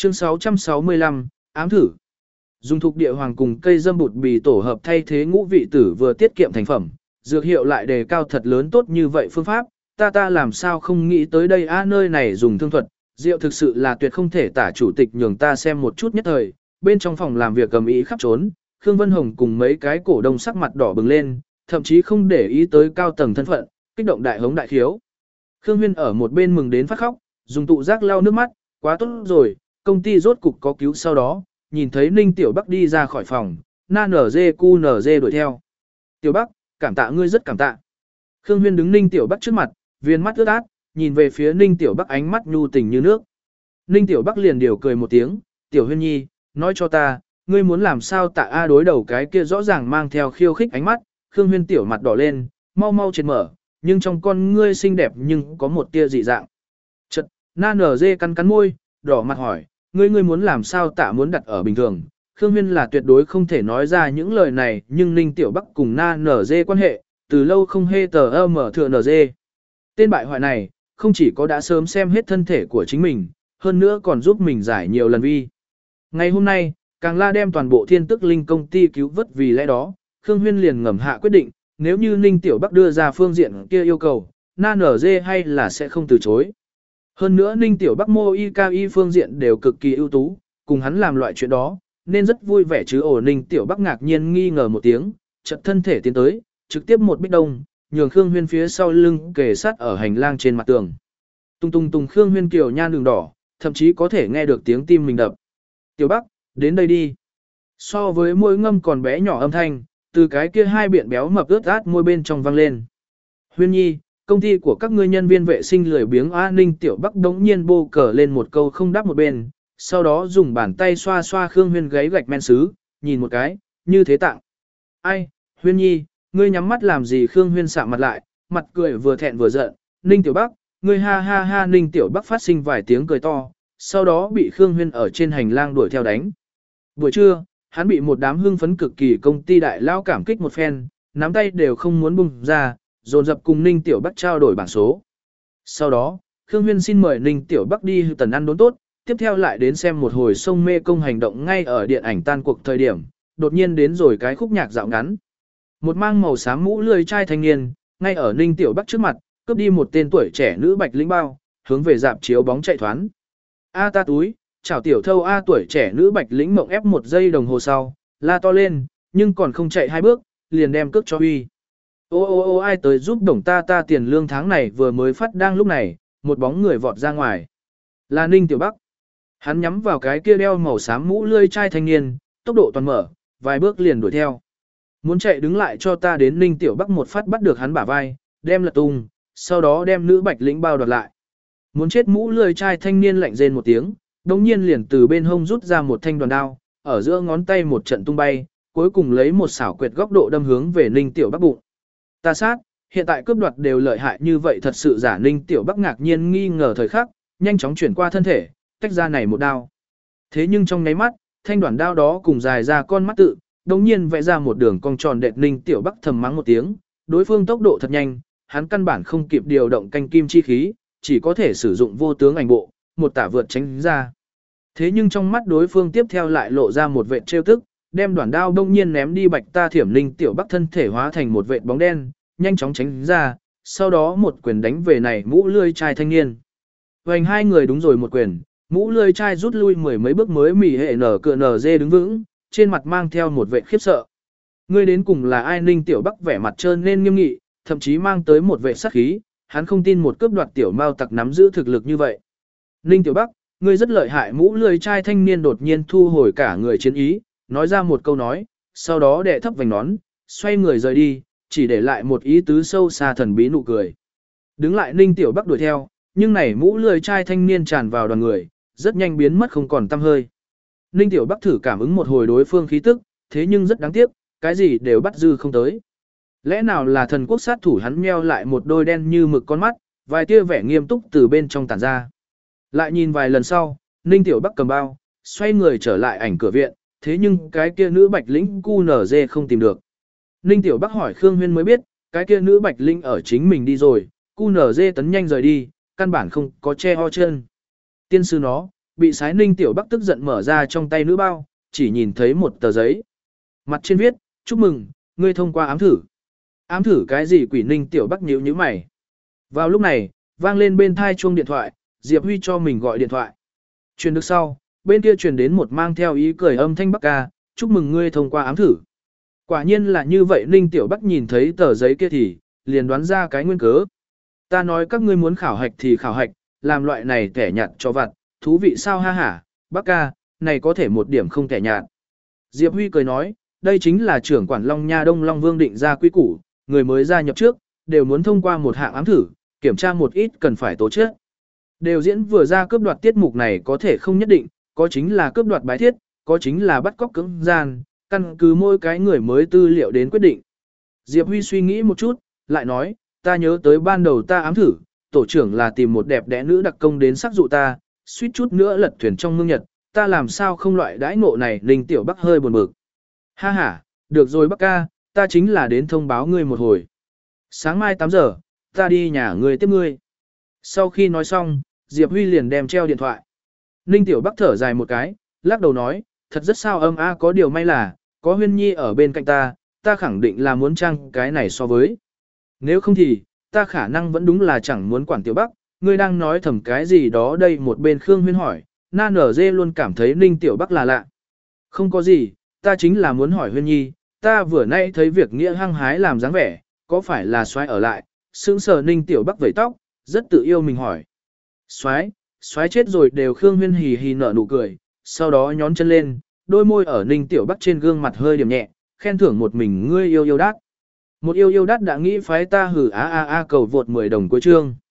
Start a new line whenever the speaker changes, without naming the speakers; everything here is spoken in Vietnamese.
Chương 665, ám thử. Dùng thuộc địa hoàng cùng cây dâm bụt bì tổ hợp thay thế ngũ vị tử vừa tiết kiệm thành phẩm, dược hiệu lại đề cao thật lớn tốt như vậy phương pháp, ta làm sao không nghĩ tới đây nơi này dùng thương thuật, rượu thực sự là tuyệt không thể tả. Chủ tịch nhường ta xem một chút nhất thời, bên trong phòng làm việc cầm ý khắp trốn, Khương Vân Hồng cùng mấy cái cổ đông sắc mặt đỏ bừng lên, thậm chí không để ý tới cao tầng thân phận, kích động đại hống đại khiếu. Khương Huyên ở một bên mừng đến phát khóc, dùng tụ giác lau nước mắt, quá tốt rồi, công ty rốt cục có cứu. Sau đó, nhìn thấy Ninh Tiểu Bắc đi ra khỏi phòng, NG đuổi theo. Tiểu Bắc, cảm tạ ngươi rất cảm tạ. Khương Huyên đứng Ninh Tiểu Bắc trước mặt, viên mắt ướt át, nhìn về phía Ninh Tiểu Bắc ánh mắt nhu tình như nước. Ninh Tiểu Bắc liền điều cười một tiếng, Tiểu Huyên nhi, nói cho ta, ngươi muốn làm sao tạ A. Đối đầu cái kia rõ ràng mang theo khiêu khích ánh mắt, Khương Huyên tiểu mặt đỏ lên, mau triệt mở, nhưng trong con ngươi xinh đẹp nhưng có một tia dị dạng. Chật, NG cắn môi, đỏ mặt hỏi, ngươi muốn làm sao tạ muốn đặt ở bình thường. Khương Huyên là tuyệt đối không thể nói ra những lời này, nhưng Ninh Tiểu Bắc cùng NG quan hệ, từ lâu không hề tờ mở thừa NG. Tên bại hoại này, không chỉ có đã sớm xem hết thân thể của chính mình, hơn nữa còn giúp mình giải nhiều lần vi. Ngày hôm nay, càng la đem toàn bộ Thiên Tức Linh công ty cứu vớt, vì lẽ đó, Khương Huyên liền ngầm hạ quyết định, nếu như Ninh Tiểu Bắc đưa ra phương diện kia yêu cầu, NG hay là sẽ không từ chối. Hơn nữa Ninh Tiểu Bắc mô y phương diện đều cực kỳ ưu tú, cùng hắn làm loại chuyện đó, nên rất vui vẻ chứ. Ninh Tiểu Bắc ngạc nhiên nghi ngờ một tiếng, chợt thân thể tiến tới, trực tiếp một bích đông, nhường Khương Huyên phía sau lưng kề sát ở hành lang trên mặt tường. Tung Khương Huyên kiều nhan đường đỏ, thậm chí có thể nghe được tiếng tim mình đập. Tiểu Bắc, đến đây đi. So với môi ngâm còn bé nhỏ âm thanh, từ cái kia hai biện béo mập ướt át môi bên trong vang lên. Huyên nhi, công ty của các ngươi nhân viên vệ sinh lười biếng Ninh Tiểu Bắc đống nhiên bô cờ lên một câu không đáp một bên, sau đó dùng bàn tay xoa xoa Khương Huyên gáy gạch men sứ, nhìn một cái, như thế tặng. Ai, Huyên nhi, ngươi nhắm mắt làm gì? Khương Huyên sạm mặt lại, mặt cười vừa thẹn vừa giận. Ninh Tiểu Bắc, ngươi ha ha ha. Ninh Tiểu Bắc phát sinh vài tiếng cười to, sau đó bị Khương Huyên ở trên hành lang đuổi theo đánh. Buổi trưa, hắn bị một đám hưng phấn cực kỳ công ty đại lao cảm kích một phen, nắm tay đều không muốn bung ra, dồn dập cùng Ninh Tiểu Bắc trao đổi bảng số. Sau đó, Khương Huyên xin mời Ninh Tiểu Bắc đi tần ăn đốn tốt, tiếp theo lại đến xem một hồi sông mê công hành động. Ngay ở điện ảnh tan cuộc thời điểm, đột nhiên đến rồi cái khúc nhạc dạo ngắn. Một mang màu xám mũ lười trai thanh niên, ngay ở Ninh Tiểu Bắc trước mặt, cướp đi một tên tuổi trẻ nữ bạch lĩnh bao, hướng về dạp chiếu bóng chạy thoán. A ta túi, chào tiểu thâu A. Tuổi trẻ nữ bạch lĩnh mộng ép 1 giây đồng hồ sau, la to lên, nhưng còn không chạy 2 bước, liền đem cước cho huy. Ô ai tới giúp đồng ta tiền lương tháng này vừa mới phát. Đang lúc này, một bóng người vọt ra ngoài. Là Ninh Tiểu Bắc. Hắn nhắm vào cái kia đeo màu xám mũ lươi trai thanh niên, tốc độ toàn mở, vài bước liền đuổi theo. Muốn chạy đứng lại cho ta. Đến Ninh Tiểu Bắc một phát bắt được hắn bả vai, đem lật tung, sau đó đem nữ bạch lĩnh bao đoạt lại. Muốn chết mũ lươi trai thanh niên lạnh rên một tiếng, đồng nhiên liền từ bên hông rút ra một thanh đoàn đao, ở giữa ngón tay một trận tung bay, cuối cùng lấy một xảo quyệt góc độ đâm hướng về Ninh Tiểu Bắc bụng. Ta sát, hiện tại cướp đoạt đều lợi hại như vậy thật sự giả? Ninh Tiểu Bắc ngạc nhiên nghi ngờ thời khắc, nhanh chóng chuyển qua thân thể, tách ra này một đao. Thế nhưng trong nháy mắt, thanh đoàn đao đó cùng dài ra con mắt tự, đồng nhiên vẽ ra một đường cong tròn đệt. Ninh Tiểu Bắc thầm mắng một tiếng, đối phương tốc độ thật nhanh, hắn căn bản không kịp điều động canh kim chi khí, chỉ có thể sử dụng vô tướng ảnh bộ, một tả vượt tránh ra. Thế nhưng trong mắt đối phương tiếp theo lại lộ ra một vệt trêu tức, đem đoạn đao đông nhiên ném đi. Bạch ta thiểm. Ninh Tiểu Bắc thân thể hóa thành một vệt bóng đen, nhanh chóng tránh ra, sau đó một quyền đánh về này mũ lươi trai thanh niên. Vành hai người đúng rồi một quyền, mũ lươi trai rút lui 10 mấy bước mới mỉ hệ nở cựa nở dê đứng vững, trên mặt mang theo một vệt khiếp sợ. Ngươi đến cùng là ai? Ninh Tiểu Bắc vẻ mặt trơn nên nghiêm nghị, thậm chí mang tới một vệt sát khí, hắn không tin một cướp đoạt tiểu mao tặc nắm giữ thực lực như vậy. Ninh Tiểu Bắc, ngươi rất lợi hại. Mũ lười trai thanh niên đột nhiên thu hồi cả người chiến ý, nói ra một câu nói, sau đó đệ thấp vành nón, xoay người rời đi, chỉ để lại một ý tứ sâu xa thần bí nụ cười. Đứng lại Ninh Tiểu Bắc đuổi theo, nhưng này mũ lười trai thanh niên tràn vào đoàn người, rất nhanh biến mất không còn tăm hơi. Ninh Tiểu Bắc thử cảm ứng một hồi đối phương khí tức, thế nhưng rất đáng tiếc, cái gì đều bắt dư không tới. Lẽ nào là thần quốc sát thủ? Hắn meo lại một đôi đen như mực con mắt, vài tia vẻ nghiêm túc từ bên trong tản ra. Lại nhìn vài lần sau, Ninh Tiểu Bắc cầm bao, xoay người trở lại ảnh cửa viện, thế nhưng cái kia nữ bạch lĩnh QNZ không tìm được. Ninh Tiểu Bắc hỏi Khương Huyên mới biết, cái kia nữ bạch lĩnh ở chính mình đi rồi, QNZ tấn nhanh rời đi, căn bản không có che ho chân. Tiên sư nó, bị sái Ninh Tiểu Bắc tức giận mở ra trong tay nữ bao, chỉ nhìn thấy một tờ giấy. Mặt trên viết, chúc mừng, ngươi thông qua ám thử. Ám thử cái gì quỷ Ninh Tiểu Bắc nhíu nhíu mày. Vào lúc này, vang lên bên thai chuông điện thoại, Diệp Huy cho mình gọi điện thoại. Truyền được sau, bên kia truyền đến một mang theo ý cười âm thanh Bắc ca, chúc mừng ngươi thông qua ám thử. Quả nhiên là như vậy Ninh Tiểu Bắc nhìn thấy tờ giấy kia thì, liền đoán ra cái nguyên cớ. Ta nói các ngươi muốn khảo hạch thì khảo hạch, làm loại này kẻ nhạt cho vặt, thú vị sao ha hả, Bắc ca, này có thể một điểm không kẻ nhạt. Diệp Huy cười nói, đây chính là trưởng quản Long Nha Đông Long Vương định ra quy củ, người mới gia nhập trước, đều muốn thông qua một hạng ám thử, kiểm tra một ít cần phải tố chất. Đều diễn vừa ra cướp đoạt tiết mục này có thể không nhất định, có chính là cướp đoạt bái thiết, có chính là bắt cóc cưỡng gian, căn cứ mỗi cái người mới tư liệu đến quyết định. Diệp Huy suy nghĩ một chút, lại nói, ta nhớ tới ban đầu ta ám thử, tổ trưởng là tìm một đẹp đẽ nữ đặc công đến sắc dụ ta, suýt chút nữa lật thuyền trong mương nhật, ta làm sao không loại đãi ngộ này. Ninh Tiểu Bắc hơi buồn bực. Ha ha, được rồi Bắc ca, ta chính là đến thông báo ngươi một hồi. Sáng mai 8 giờ, ta đi nhà ngươi tiếp ngươi. Sau khi nói xong, Diệp Huy liền đem treo điện thoại. Ninh Tiểu Bắc thở dài một cái, lắc đầu nói, thật rất sao có điều may là, có Huyên Nhi ở bên cạnh ta khẳng định là muốn trang cái này so với. Nếu không thì, ta khả năng vẫn đúng là chẳng muốn quản Tiểu Bắc, ngươi đang nói thầm cái gì đó đây. Một bên Khương Huyên hỏi, Na Nở Dê luôn cảm thấy Ninh Tiểu Bắc là lạ. Không có gì, ta chính là muốn hỏi Huyên Nhi, ta vừa nay thấy việc nghĩa hăng hái làm dáng vẻ, có phải là xoái ở lại, sững sờ. Ninh Tiểu Bắc vẩy tóc, rất tự yêu mình hỏi. Xoái chết rồi đều. Khương Huyên hì hì nở nụ cười, sau đó nhón chân lên, đôi môi ở Ninh Tiểu Bắc trên gương mặt hơi điểm nhẹ, khen thưởng một mình ngươi yêu yêu đát. Một yêu yêu đát đã nghĩ phái ta hử cầu vượt 10 đồng cuối chương.